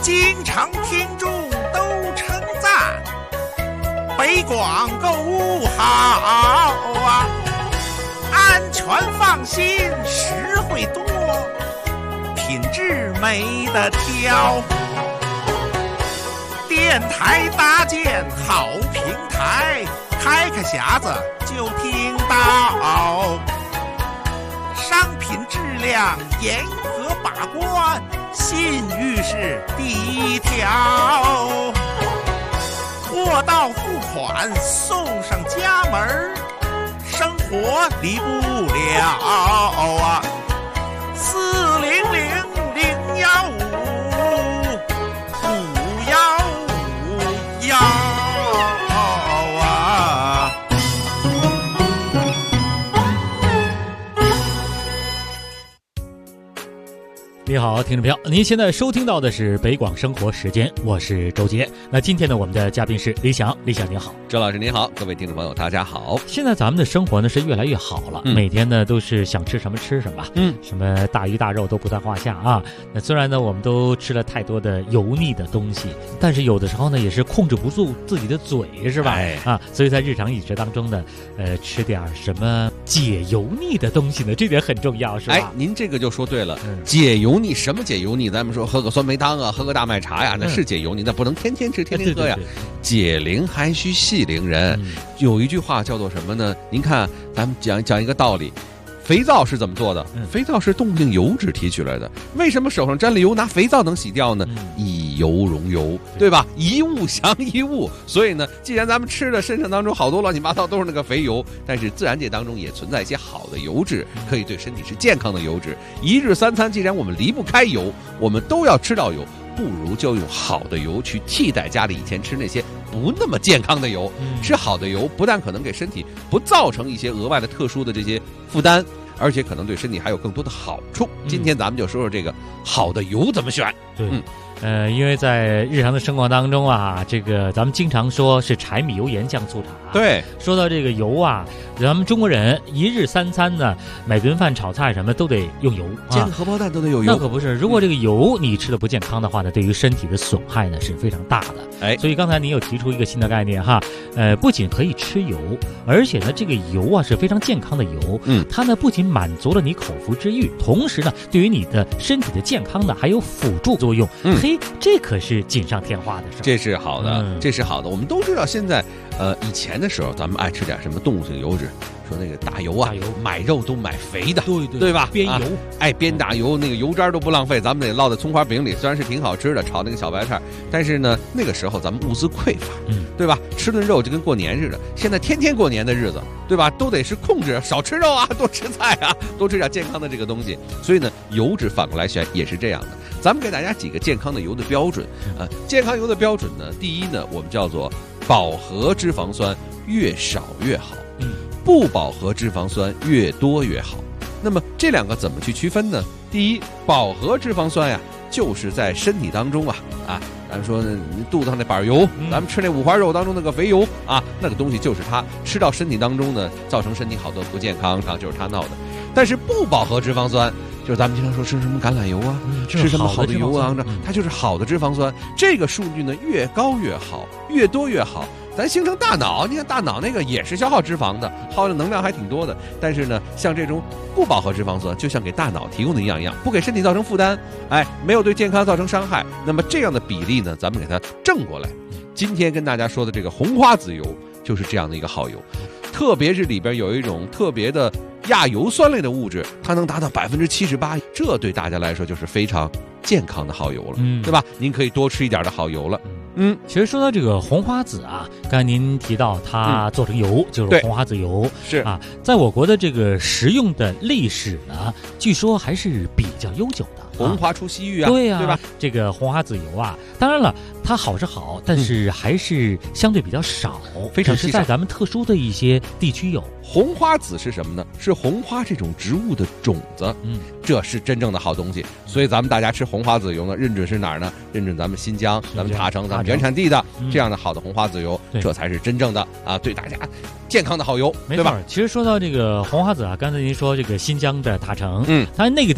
经常听众都称赞，北广购物好啊，安全放心，实惠多，品质没得挑。电台搭建好平台，开匣子就听到，商品质量严格把关，信誉是第一条。货到付款送上家门，生活离不了啊！400-015-515啊！ 你好，听众朋友，您现在收听到的是北广生活时间，我是周杰。那今天呢，我们的嘉宾是李想，李想您好。 周老师您好，各位听众朋友大家好。 现在咱们的生活呢是越来越好了，每天呢都是想吃什么吃什么，什么大鱼大肉都不在话下啊。那虽然呢我们都吃了太多的油腻的东西，但是有的时候呢也是控制不住自己的嘴，是吧？所以在日常饮食当中呢，吃点什么解油腻的东西呢，这点很重要，是吧？ 您这个就说对了，解油腻，什么解油腻？咱们说喝个酸梅汤啊，喝个大麦茶呀，那是解油腻，那不能天天吃天天喝呀。解铃还须系铃人，有一句话叫做什么呢？您看，咱们讲一个道理。肥皂是怎么做的？肥皂是动物性油脂提取来的。为什么手上沾了油拿肥皂能洗掉呢？以油溶油，对吧？一物降一物。所以呢，既然咱们吃的身上当中好多乱七八糟都是那个肥油，但是自然界当中也存在一些好的油脂，可以对身体是健康的油脂。一日三餐，既然我们离不开油，我们都要吃到油，不如就用好的油去替代家里以前吃那些不那么健康的油。吃好的油不但可能给身体不造成一些额外的特殊的这些负担，而且可能对身体还有更多的好处。今天咱们就说说这个好的油怎么选。 对，因为在日常的生活当中啊，这个咱们经常说是柴米油盐酱醋茶。 对， 说到这个油啊，咱们中国人一日三餐呢，每顿饭炒菜什么都得用油， 煎个荷包蛋都得有油。 那可不是，如果这个油你吃的不健康的话呢，对于身体的损害呢是非常大的。所以刚才您有提出一个新的概念哈，不仅可以吃油，而且呢这个油啊是非常健康的油，它呢不仅满足了你口腹之欲，同时呢对于你的身体的健康呢还有辅助作用。这可是锦上添花的事。 这是好的，这是好的。我们都知道现在以前的时候咱们爱吃点什么动物性油脂，说那个大油啊，买肉都买肥的，对吧？煸油，煸大油，那个油渣都不浪费，咱们得烙在葱花饼里，虽然是挺好吃的，炒那个小白菜，但是呢，那个时候咱们物资匮乏，对吧？吃顿肉就跟过年似的。现在天天过年的日子，对吧？都得是控制少吃肉啊，多吃菜啊，多吃点健康的这个东西。所以呢，油脂反过来选也是这样的。咱们给大家几个健康的油的标准啊。健康油的标准呢，第一呢，我们叫做饱和脂肪酸越少越好，不饱和脂肪酸越多越好。那么这两个怎么去区分呢？第一，饱和脂肪酸呀，就是在身体当中咱们说你肚子上那板油，咱们吃那五花肉当中那个肥油啊，那个东西就是它吃到身体当中呢，造成身体好多不健康，就是它闹的。但是不饱和脂肪酸，就是咱们经常说吃什么橄榄油啊，吃什么好的油啊，它就是好的脂肪酸。这个数据呢越高越好，越多越好。咱形成大脑，你看大脑那个也是消耗脂肪的，耗的能量还挺多的。但是呢，像这种不饱和脂肪酸，就像给大脑提供的营养一样，不给身体造成负担，没有对健康造成伤害。那么这样的比例呢，咱们给它正过来。今天跟大家说的这个红花籽油就是这样的一个好油，特别是里边有一种特别的亚油酸类的物质，它能达到78%，这对大家来说就是非常健康的好油了，对吧？您可以多吃一点的好油了。 其实说到这个红花籽啊，刚才您提到它做成油就是红花籽油， 是啊，在我国的这个食用的历史呢，据说还是比较悠久的。 红花出西域啊， 对吧？ 这个红花籽油啊，当然了，它好是好，但是还是相对比较少， 非常稀少， 是在咱们特殊的一些地区有。 红花籽是什么呢？是红花这种植物的种子，这是真正的好东西。所以咱们大家吃红花籽油呢，认准是哪儿呢？认准咱们新疆、咱们塔城、咱们原产地的这样的好的红花籽油，这才是真正的对大家健康的好油，对吧？ 其实说到这个红花籽啊，刚才您说这个新疆的塔城，它那个地方呢，它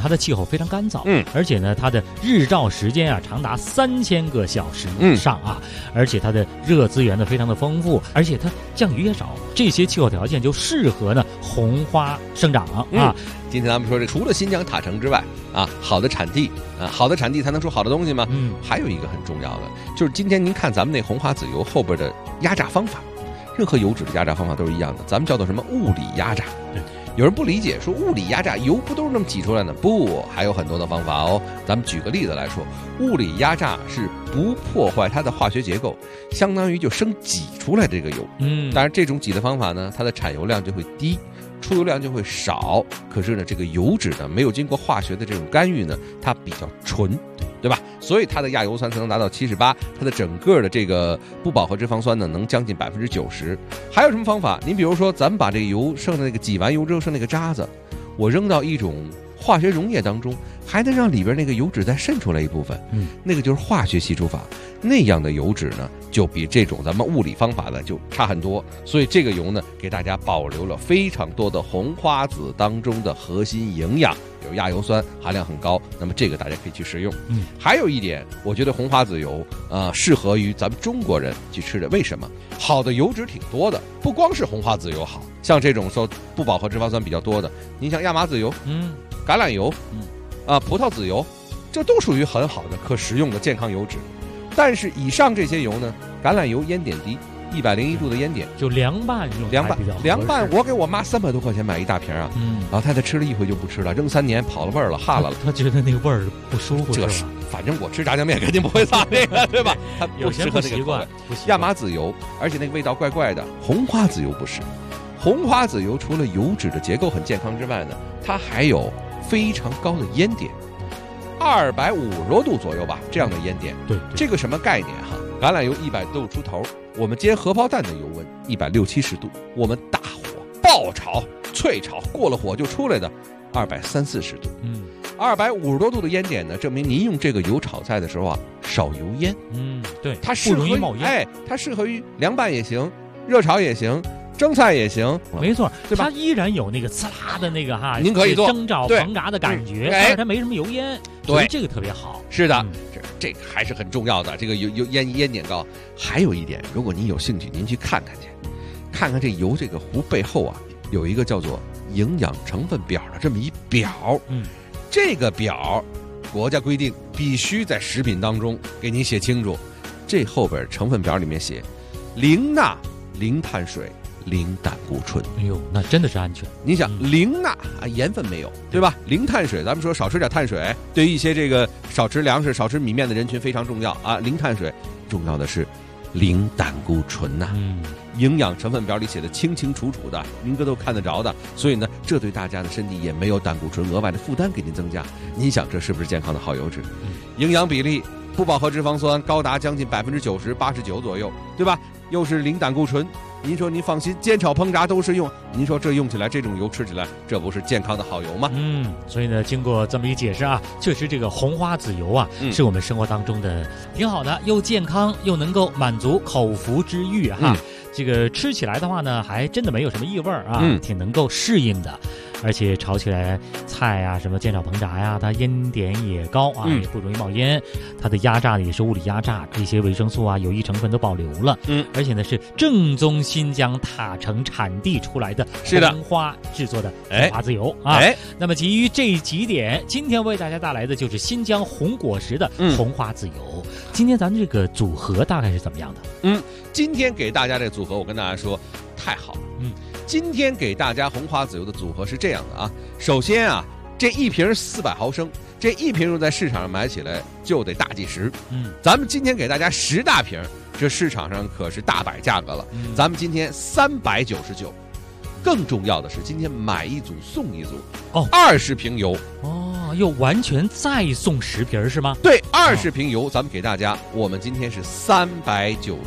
它的气候非常干燥，而且呢，它的日照时间啊长达3000个小时以上啊，而且它的热资源呢非常的丰富，而且它降雨也少，这些气候条件就适合呢红花生长啊。 今天咱们说这除了新疆塔城之外啊，好的产地啊，好的产地才能出好的东西吗？还有一个很重要的，就是今天您看咱们那红花籽油后边的压榨方法，任何油脂的压榨方法都是一样的，咱们叫做什么物理压榨。有人不理解，说物理压榨油不都是这么挤出来的？不，还有很多的方法哦。咱们举个例子来说，物理压榨是不破坏它的化学结构，相当于就生挤出来这个油。当然这种挤的方法呢，它的产油量就会低，出油量就会少。可是呢，这个油脂呢，没有经过化学的这种干预呢，它比较纯，对吧？所以它的亚油酸才能达到78%，它的整个的这个不饱和脂肪酸呢，能将近90%。还有什么方法？您比如说，咱们把这个油剩的那个挤完油之后剩那个渣子，我扔到一种化学溶液当中，还能让里边那个油脂再渗出来一部分，那个就是化学析出法。那样的油脂呢，就比这种咱们物理方法的就差很多。所以这个油呢，给大家保留了非常多的红花籽当中的核心营养，有亚油酸含量很高，那么这个大家可以去食用。还有一点，我觉得红花籽油适合于咱们中国人去吃的。为什么？好的油脂挺多的，不光是红花籽油好，像这种说不饱和脂肪酸比较多的，你像亚麻籽油、橄榄油、葡萄籽油，这都属于很好的可食用的健康油脂。但是以上这些油呢，橄榄油烟点低，101度的烟点， 就凉拌用凉拌。我给我妈300多块钱买一大瓶啊，老太太吃了一回就不吃了，扔3年跑了味儿了，哈了。 她觉得那个味儿不舒服， 这是反正我吃炸酱面肯定不会撒那个，对吧？它不适合那个口味。 亚麻籽油，而且那个味道怪怪的。红花籽油不是，红花籽油除了油脂的结构很健康之外呢，它还有非常高的烟点。250多度左右吧，这样的烟点。对，这个什么概念哈？橄榄油100度出头，我们煎荷包蛋的油温160-170度，我们大火爆炒、脆炒，过了火就出来的230-240度。250多度的烟点呢，证明您用这个油炒菜的时候啊，少油烟。 对， 它适合于冒烟。它适合于凉拌也行，热炒也行。蒸菜也行， 没错，对吧？它依然有那个呲啦的那个哈， 您可以做蒸炒烹炸的感觉，但是它没什么油烟，所以这个特别好。 是的，这个还是很重要的。这个烟点高。还有一点，如果您有兴趣，您去看看去，看看这油这个壶背后啊，有一个叫做营养成分表的这么一表。这个表国家规定必须在食品当中给您写清楚。这后边成分表里面写零钠、零碳水、零胆固醇。 哎呦，那真的是安全。 你想零钠啊，盐分没有，对吧？零碳水，咱们说少吃点碳水，对于一些这个少吃粮食、少吃米面的人群非常重要啊。零碳水，重要的是零胆固醇呐。营养成分表里写的清清楚楚的，您哥都看得着的。所以呢，这对大家的身体也没有胆固醇额外的负担给您增加。您想这是不是健康的好油脂？营养比例不饱和脂肪酸高达将近90%、89%左右，对吧？又是零胆固醇。您说您放心，煎炒烹炸都是用。您说这用起来，这种油吃起来，这不是健康的好油吗？ 所以呢，经过这么一解释啊，确实这个红花籽油啊，是我们生活当中的挺好的，又健康又能够满足口腹之欲哈。这个吃起来的话呢，还真的没有什么异味啊，挺能够适应的。而且炒起来菜啊，什么煎炒烹炸呀，它烟点也高啊，也不容易冒烟。它的压榨呢也是物理压榨，这些维生素啊、有益成分都保留了。而且呢是正宗新疆塔城产地出来的红花制作的红花籽油啊。那么基于这几点，今天为大家带来的就是新疆红果实的红花籽油。今天咱们这个组合大概是怎么样的？ 今天给大家这组合，我跟大家说，太好了。今天给大家红花籽油的组合是这样的啊。首先啊，这一瓶400毫升，这一瓶用在市场上买起来就得大几十。咱们今天给大家10大瓶，这市场上可是大摆价格了。咱们今天399。更重要的是，今天买一组送一组，20瓶油又完全再送10瓶是吗？ 对，20瓶油，咱们给大家，我们今天是399，399，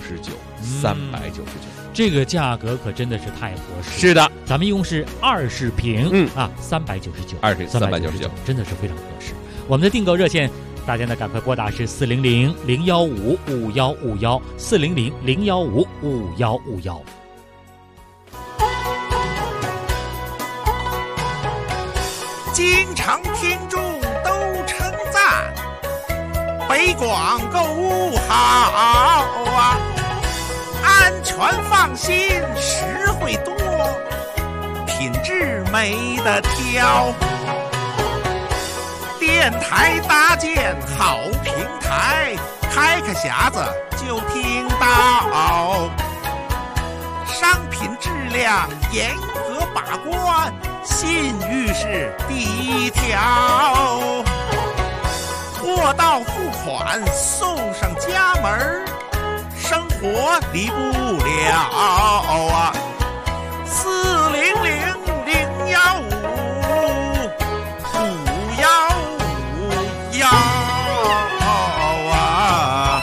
这个价格可真的是太合适。 是的， 咱们一共是20瓶，399，20瓶399，真的是非常合适。我们的订购热线，大家呢赶快拨打是400-015-5151，400-015-5151。 经常听住北广购物好啊，安全放心，实惠多，品质没得挑。电台搭建好平台，开开匣子就听到，商品质量严格把关，信誉是第一条。货到付款送上家门，生活离不了啊！400-015-515啊！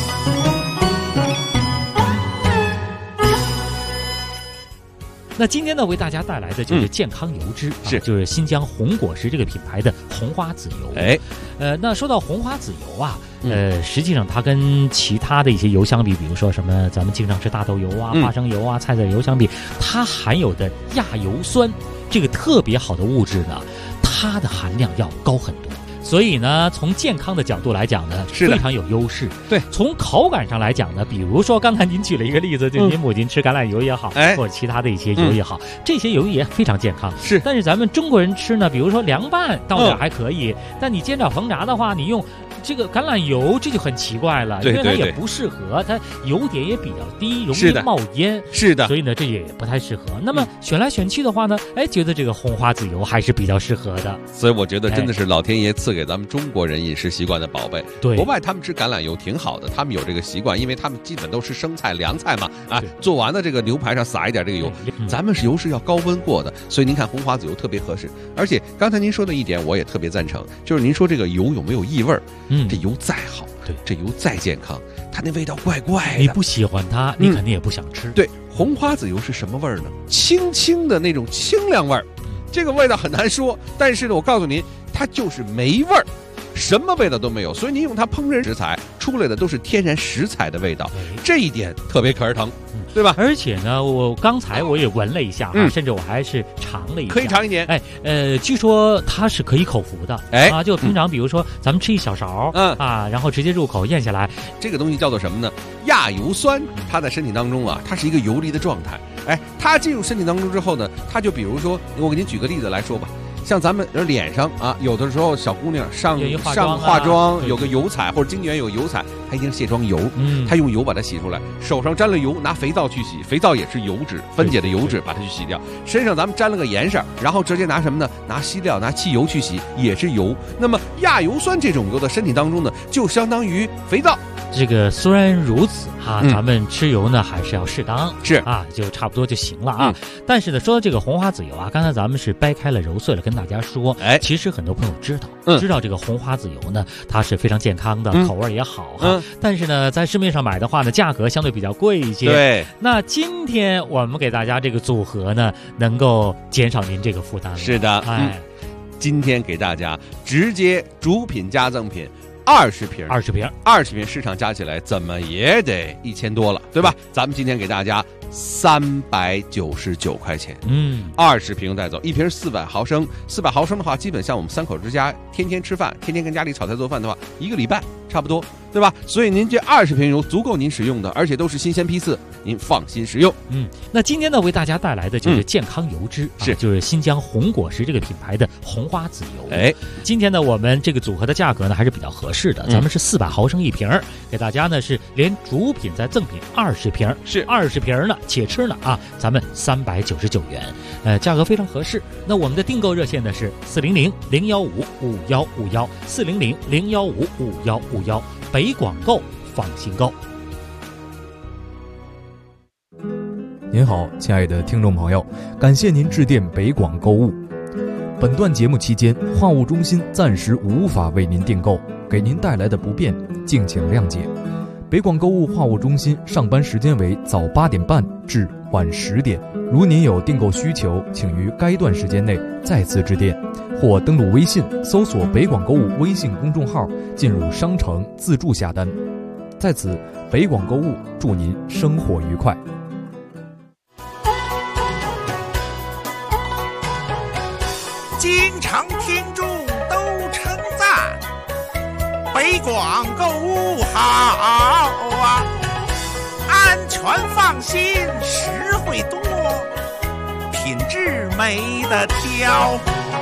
那今天呢，为大家带来的就是健康油脂，就是新疆红果实这个品牌的红花籽油。那说到红花籽油啊，实际上它跟其他的一些油相比，比如说什么咱们经常吃大豆油啊、花生油啊、菜籽油相比，它含有的亚油酸这个特别好的物质呢，它的含量要高很多。所以呢，从健康的角度来讲呢，非常有优势。 对， 从口感上来讲呢，比如说刚才您举了一个例子，就您母亲吃橄榄油也好，或者其他的一些油也好，这些油也非常健康。 是， 但是咱们中国人吃呢，比如说凉拌到点还可以，但你煎炒烹炸的话，你用这个橄榄油，这就很奇怪了，因为它也不适合，它油点也比较低，容易冒烟。 是的， 所以呢，这也不太适合。那么选来选去的话呢，觉得这个红花籽油还是比较适合的。 所以我觉得真的是老天爷赐给咱们中国人饮食习惯的宝贝。 对， 国外他们吃橄榄油挺好的，他们有这个习惯，因为他们基本都是生菜、凉菜嘛，做完了这个牛排上撒一点这个油，咱们是油是要高温过的，所以您看红花籽油特别合适。而且刚才您说的一点我也特别赞成，就是您说这个油有没有异味？这油再好，这油再健康，它那味道怪怪的， 你不喜欢它，你肯定也不想吃。 对，红花籽油是什么味儿呢？清清的那种清凉味儿，这个味道很难说，但是呢，我告诉您，它就是没味儿。什么味道都没有，所以您用它烹饪食材出来的都是天然食材的味道，这一点特别可儿疼，对吧？ 而且呢，我刚才我也闻了一下甚至我还是尝了一下， 可以尝一点。 据说它是可以口服的，就平常比如说咱们吃一小勺，然后直接入口咽下来， 这个东西叫做什么呢？亚油酸，它在身体当中它是一个游离的状态，它进入身体当中之后呢，它就比如说，我给您举个例子来说吧。像咱们脸上有的时候小姑娘上化妆有个油彩，或者经纪人有油彩，她一定是卸妆油，她用油把它洗出来。手上沾了油，拿肥皂去洗，肥皂也是油脂分解的油脂，把它去洗掉。身上咱们沾了个颜色，然后直接拿什么呢？拿稀料、拿汽油去洗，也是油。那么亚油酸这种油的身体当中呢，就相当于肥皂。 这个虽然如此咱们吃油呢还是要适当，就差不多就行了但是呢，说到这个红花籽油刚才咱们是掰开了揉碎了跟大家说，其实很多朋友知道这个红花籽油呢，它是非常健康的，口味也好但是呢，在市面上买的话呢，价格相对比较贵一些。 对， 那今天我们给大家这个组合呢，能够减少您这个负担了。 是的，今天给大家直接主品加赠品。20瓶，市场加起来怎么也得1000多了，对吧？咱们今天给大家399块钱，20瓶带走，一瓶400毫升，400毫升的话，基本像我们3口之家天天吃饭，天天跟家里炒菜做饭的话，1个礼拜差不多，对吧？所以您这20瓶油足够您使用的，而且都是新鲜批次，您放心使用。 那今天呢，为大家带来的就是健康油脂，就是新疆红果实这个品牌的红花籽油。今天呢，我们这个组合的价格呢还是比较合适的，咱们是400毫升1瓶，给大家呢是连主品再赠品20瓶，是20瓶呢，且吃呢咱们399元，价格非常合适。那我们的订购热线呢是400-015-5151，400-015-5151，北广购，放心购。 您好，亲爱的听众朋友，感谢您致电北广购物。本段节目期间，话务中心暂时无法为您订购，给您带来的不便，敬请谅解。北广购物话务中心上班时间为早8点半至晚10点，如您有订购需求，请于该段时间内再次致电，或登录微信搜索北广购物微信公众号，进入商城自助下单。在此，北广购物祝您生活愉快。 经常听众都称赞，北北广购物好啊，安全放心，实惠多，品质没得挑。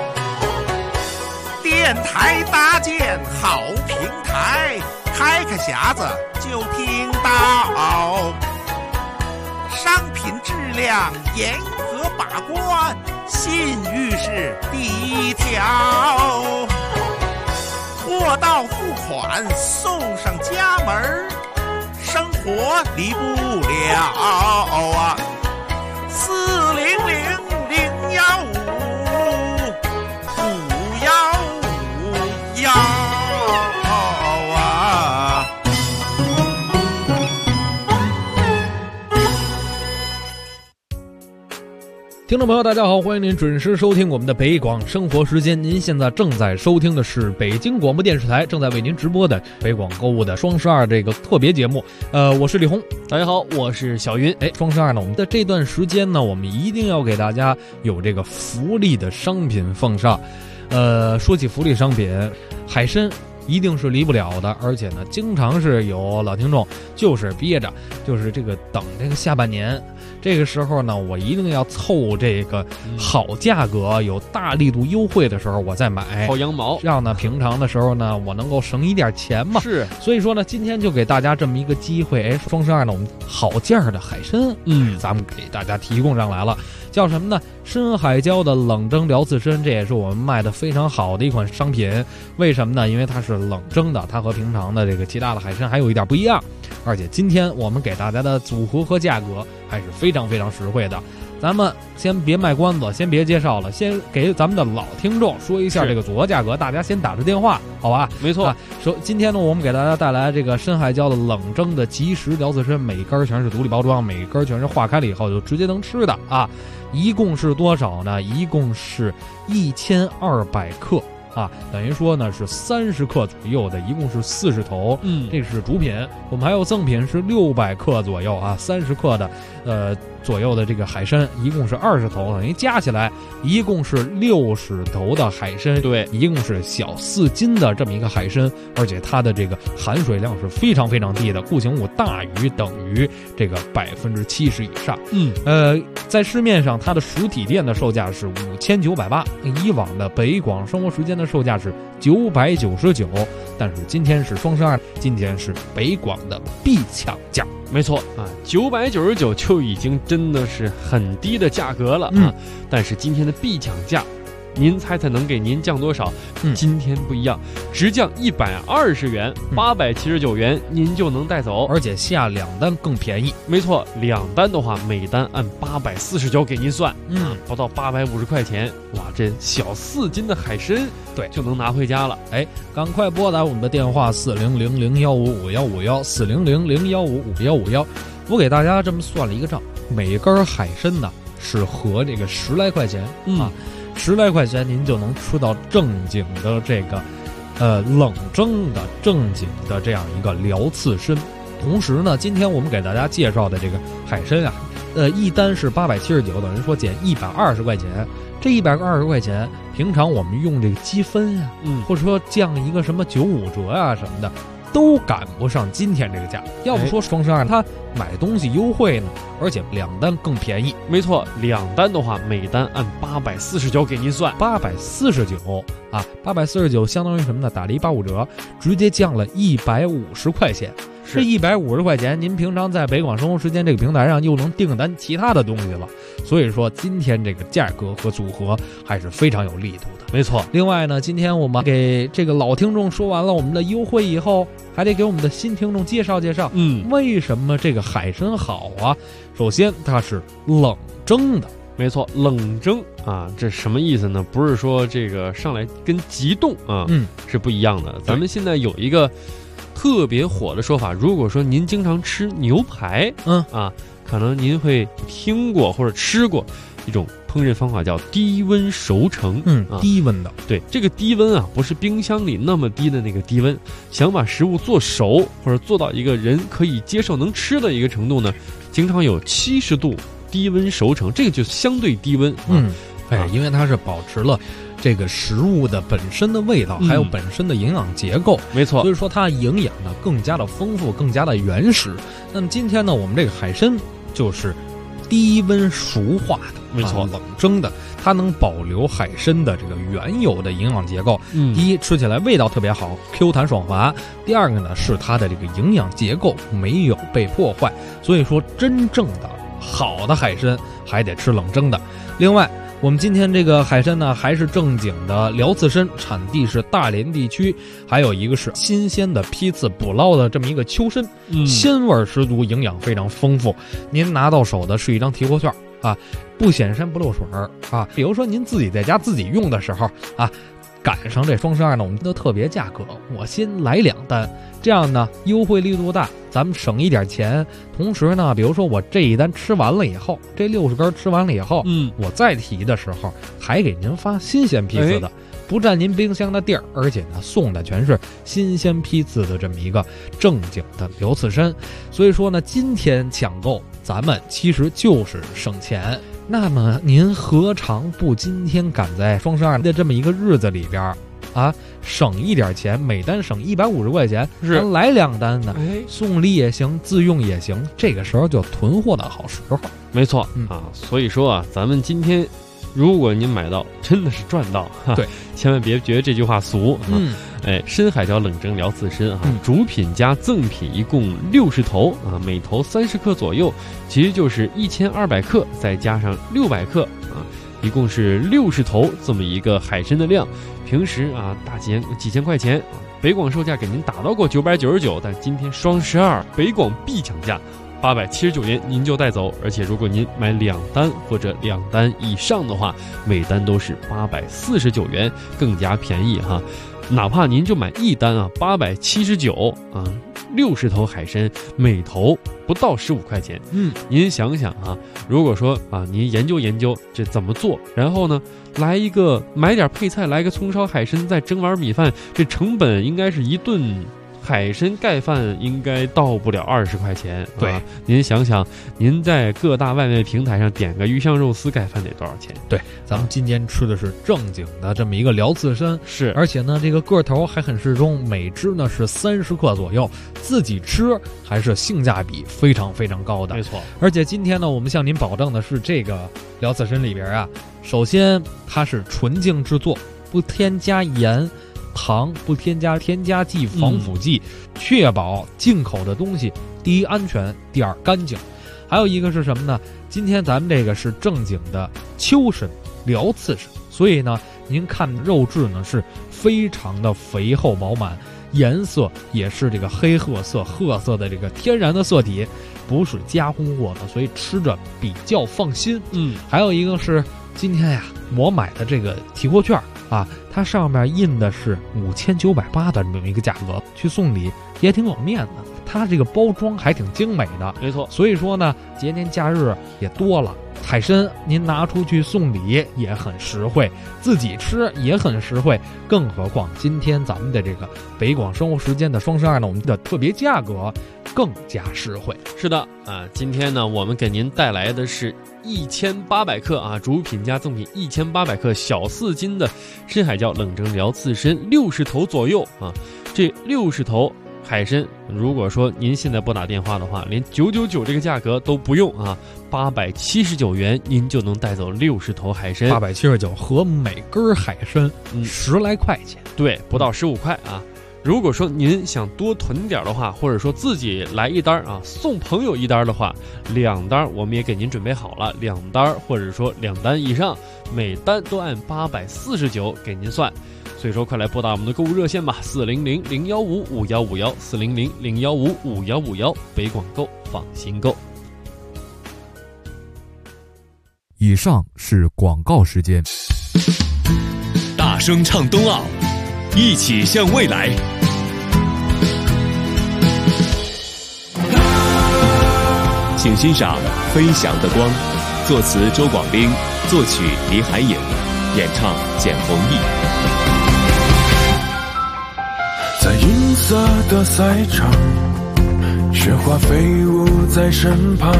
电台搭建好平台，开匣子就听到。商品质量严格把关，信誉是第一条。货到付款送上家门，生活离不了啊。400-015-5155151啊。 听众朋友大家好，欢迎您准时收听我们的北广生活时间。您现在正在收听的是北京广播电视台正在为您直播的北广购物的双12这个特别节目。我是李红， 大家好，我是小云。 双12呢，我们的这段时间呢，我们一定要给大家有这个福利的商品奉上。说起福利商品，海参一定是离不了的，而且呢，经常是有老听众就是憋着，就是这个等这个下半年。这个时候呢，我一定要凑这个好价格、有大力度优惠的时候，我再买， 薅羊毛， 这样呢，平常的时候呢，我能够省一点钱嘛。 是， 所以说呢，今天就给大家这么一个机会，双12呢，我们好价的海参，咱们给大家提供上来了，叫什么呢？深海椒的冷蒸辽刺参，这也是我们卖的非常好的一款商品。为什么呢？因为它是冷蒸的，它和平常的这个其他的海参还有一点不一样。而且今天我们给大家的组合和价格还是非常非常实惠的。咱们先别卖关子，先别介绍了，先给咱们的老听众说一下这个组合价格，大家先打着电话，好吧？ 没错。 今天呢，我们给大家带来这个深海椒的冷蒸的即食辽刺参，每根全是独立包装，每根全是化开了以后就直接能吃的啊。一共是多少呢？一共是1200克。等于说呢是30克左右的，一共是40头。这是主品，我们还有赠品是600克左右啊，30克的左右的这个海参，一共是20头，等于加起来一共是60头的海参， 对， 一共是小4斤的这么一个海参，而且它的这个含水量是非常非常低的，固形物大于等于这个70%以上。在市面上它的实体店的售价是5980，以往的北广生活时间的售价是999，但是今天是双12，今天是北广的必抢价。 没错啊，999就已经真的是很低的价格了但是今天的必抢价，您猜能给您降多少？今天不一样，直降120元，879元您就能带走， 而且下2单更便宜。 没错，2单的话，每单按849给您算，不到850块钱，哇，这小4斤的海参，对，就能拿回家了。 赶快拨打我们的电话400-015-5151，400-015-5151。我给大家这么算了一个账，每根海参呢是合这个10来块钱10来块钱您就能吃到正经的这个冷蒸的正经的这样一个辽刺参。同时呢，今天我们给大家介绍的这个海参啊，一单是879，等于说减120块钱。这120块钱，平常我们用这个积分啊，或者说降一个什么95折啊什么的，都赶不上今天这个价。要不说双12它买东西优惠呢，而且2单更便宜。 没错，2单的话，每单按849给您算 ，849啊，849相当于什么呢？打了150折，直接降了150块钱。这150块钱，您平常在北广生活时间这个平台上又能订单其他的东西了。所以说，今天这个价格和组合还是非常有力度的。 没错。 另外呢，今天我们给这个老听众说完了我们的优惠以后，还得给我们的新听众介绍介绍，为什么这个海参好啊？首先，它是冷蒸的。 没错，冷蒸啊，这什么意思呢？不是说这个上来跟急冻啊，是不一样的。咱们现在有一个特别火的说法，如果说您经常吃牛排，可能您会听过或者吃过一种烹饪方法叫低温熟成， 低温的。 对，这个低温啊，不是冰箱里那么低的那个低温，想把食物做熟或者做到一个人可以接受能吃的一个程度呢，经常有70度低温熟成，这个就相对低温， 因为它是保持了这个食物的本身的味道，还有本身的营养结构。 没错， 所以说它营养呢更加的丰富，更加的原始。那么今天呢，我们这个海参就是低温熟化的， 没错， 冷蒸的，它能保留海参的这个原有的营养结构。第一，吃起来味道特别好 ，Q 弹爽滑；第二个呢，是它的这个营养结构没有被破坏。所以说，真正的好的海参还得吃冷蒸的。另外，我们今天这个海参呢，还是正经的辽刺参，产地是大连地区，还有一个是新鲜的批次捕捞的这么一个秋参，鲜味十足，营养非常丰富。您拿到手的是一张提货券啊，不显山不漏水啊。比如说您自己在家自己用的时候啊，赶上这双12呢，我们的特别价格，我先来2单，这样呢优惠力度大，咱们省一点钱。同时呢，比如说我这一单吃完了以后，这60根吃完了以后，我再提的时候还给您发新鲜批次的，不占您冰箱的地儿，而且呢送的全是新鲜批次的这么一个正经的辽刺参。所以说呢，今天抢购咱们其实就是省钱。那么您何尝不今天赶在双12的这么一个日子里边啊，省一点钱，每单省150块钱，咱来2单呢，送礼也行，自用也行，这个时候就囤货的好时候。 没错啊，所以说啊，咱们今天如果您买到，真的是赚到，对，千万别觉得这句话俗啊。深海椒冷蒸辽刺参啊，主品加赠品一共60头啊，每头30克左右，其实就是1200克，再加上600克啊，一共是60头这么一个海参的量。平时啊，几千块钱啊，北广售价给您打到过999，但今天双12北广必抢价。879元您就带走，而且如果您买2单或者2单以上的话，每单都是849元，更加便宜哈。哪怕您就买1单啊，879啊，60头海参，每头不到15块钱。您想想啊，如果说啊，您研究研究这怎么做，然后呢，买点配菜，来个葱烧海参，再蒸碗米饭，这成本应该是一顿海参盖饭应该到不了20块钱。对，您想想，您在各大外卖平台上点个鱼香肉丝盖饭得多少钱？对， 咱们今天吃的是正经的这么一个辽刺参，是，而且呢，这个个头还很适中，每只呢是30克左右，自己吃还是性价比非常非常高的。没错，而且今天呢，我们向您保证的是这个辽刺参里边啊，首先它是纯净制作，不添加盐。糖，不添加添加剂、防腐剂，确保进口的东西第一安全，第二干净。还有一个是什么呢？今天咱们这个是正经的秋参、辽刺参，所以呢，您看肉质呢是非常的肥厚饱满，颜色也是这个黑褐色、褐色的这个天然的色体，不是加工过的，所以吃着比较放心。还有一个是今天呀，我买的这个提货券啊，它上面印的是5980的这么一个价格，去送礼也挺有面子。它这个包装还挺精美的，没错。所以说呢，节年假日也多了，海参您拿出去送礼也很实惠，自己吃也很实惠。更何况今天咱们的这个北广生活时间的双12呢，我们的特别价格更加实惠。 是的啊，今天呢，我们给您带来的是1800克啊，主品加赠品1800克小4斤的深海椒冷蒸辽刺参60头左右啊，这60头海参，如果说您现在拨打电话的话，连999这个价格都不用啊，879元您就能带走60头海参 ，879和每根海参10来块钱， 对，不到15块啊。如果说您想多囤点的话，或者说自己来1单啊，送朋友1单的话，2单我们也给您准备好了，2单或者说2单以上，每单都按849给您算。所以说，快来拨打我们的购物热线吧，400-015-5151，400-015-5151，北广购，放心购。 以上是广告时间。 大声唱冬奥，一起向未来。请欣赏《飞翔的光》，作词周广兵，作曲李海颖，演唱简弘毅。 在银色的赛场，雪花飞舞在身旁，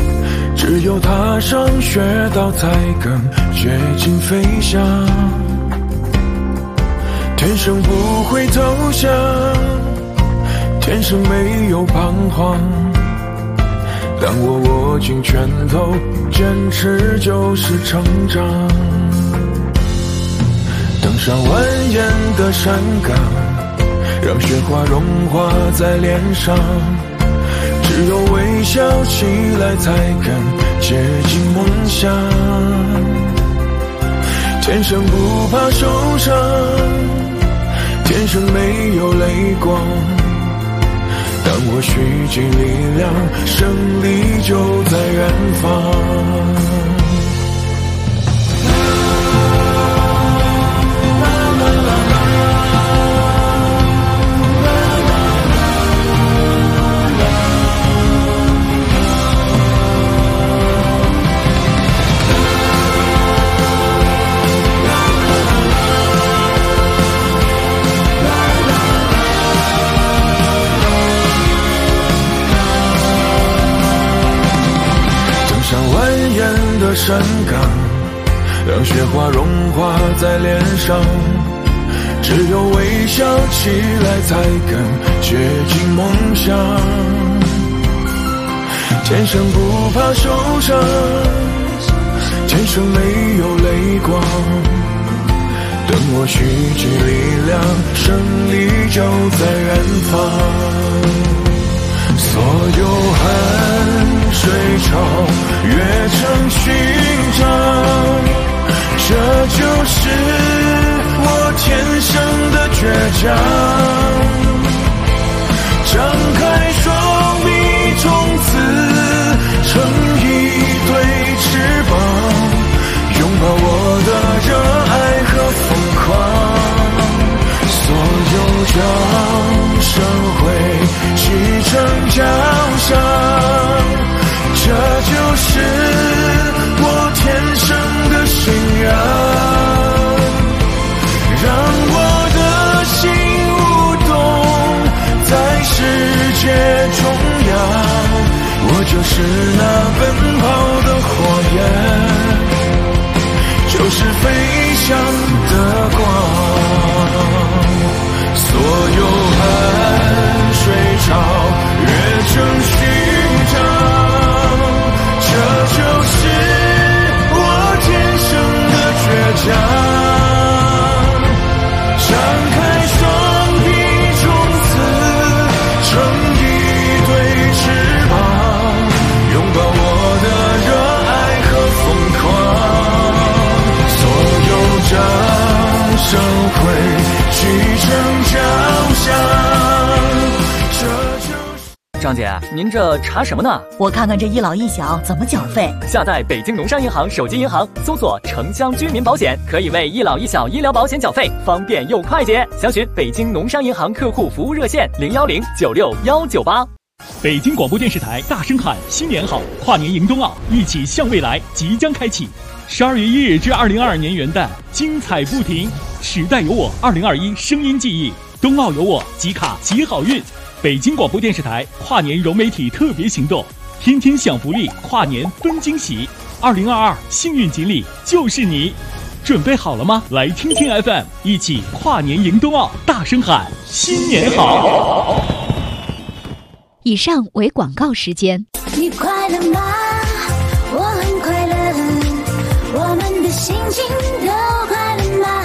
只有踏上雪道才更接近飞翔。 天生不会投降，天生没有彷徨。当我握紧拳头，坚持就是成长。登上蜿蜒的山岗，让雪花融化在脸上。只有微笑起来，才敢接近梦想。天生不怕受伤，天生没有泪光。当我蓄积力量，胜利就在远方。的山岗，让雪花融化在脸上。只有微笑起来，才敢接近梦想。天生不怕受伤，天生没有泪光。等我蓄积力量，胜利就在远方。所有汗水潮越成勋章，这就是我天生的倔强。张开双臂，从此成一对翅膀，拥抱我的热爱和疯狂。所有掌声会启程翱翔，这就是我天生的信仰。让我的心舞动在世界中央，我就是那奔跑的火焰，就是飞翔的光。所有汗水潮越成勋章，这就是我天生的倔强。张开双臂，从此成一对翅膀，拥抱我的热爱和疯狂。所有掌声会启程翱翔，这就是张姐，您这查什么呢？ 我看看这一老一小怎么缴费。 下载北京农商银行手机银行，搜索城乡居民保险，可以为一老一小医疗保险缴费，方便又快捷。详询北京农商银行客户服务热线010961198。 北京广播电视台大声喊新年好，跨年迎冬奥，一起向未来即将开启。12月1日至2022年元旦，精彩不停。时代有我2021声音记忆，冬奥有我，集卡集好运。北京广播电视台跨年融媒体特别行动，天天享福利，跨年分惊喜。2022幸运锦鲤就是你，准备好了吗？来听听 FM， 一起跨年迎冬奥，大声喊新年好。 以上为广告时间。 你快乐吗？我很快乐，我们的心情都快乐吗？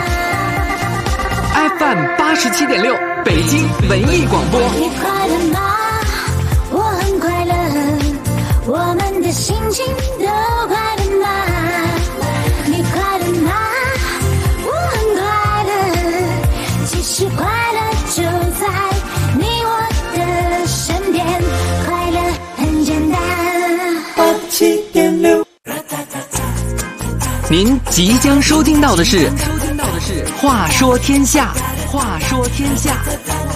FM87.6北京文艺广播。 你快乐吗？我很快乐，我们的心情都快乐吗？你快乐吗？我很快乐，其实快乐就在你我的身边，快乐很简单。87.6。 您即将收听到的是《话说天下》，话说天下。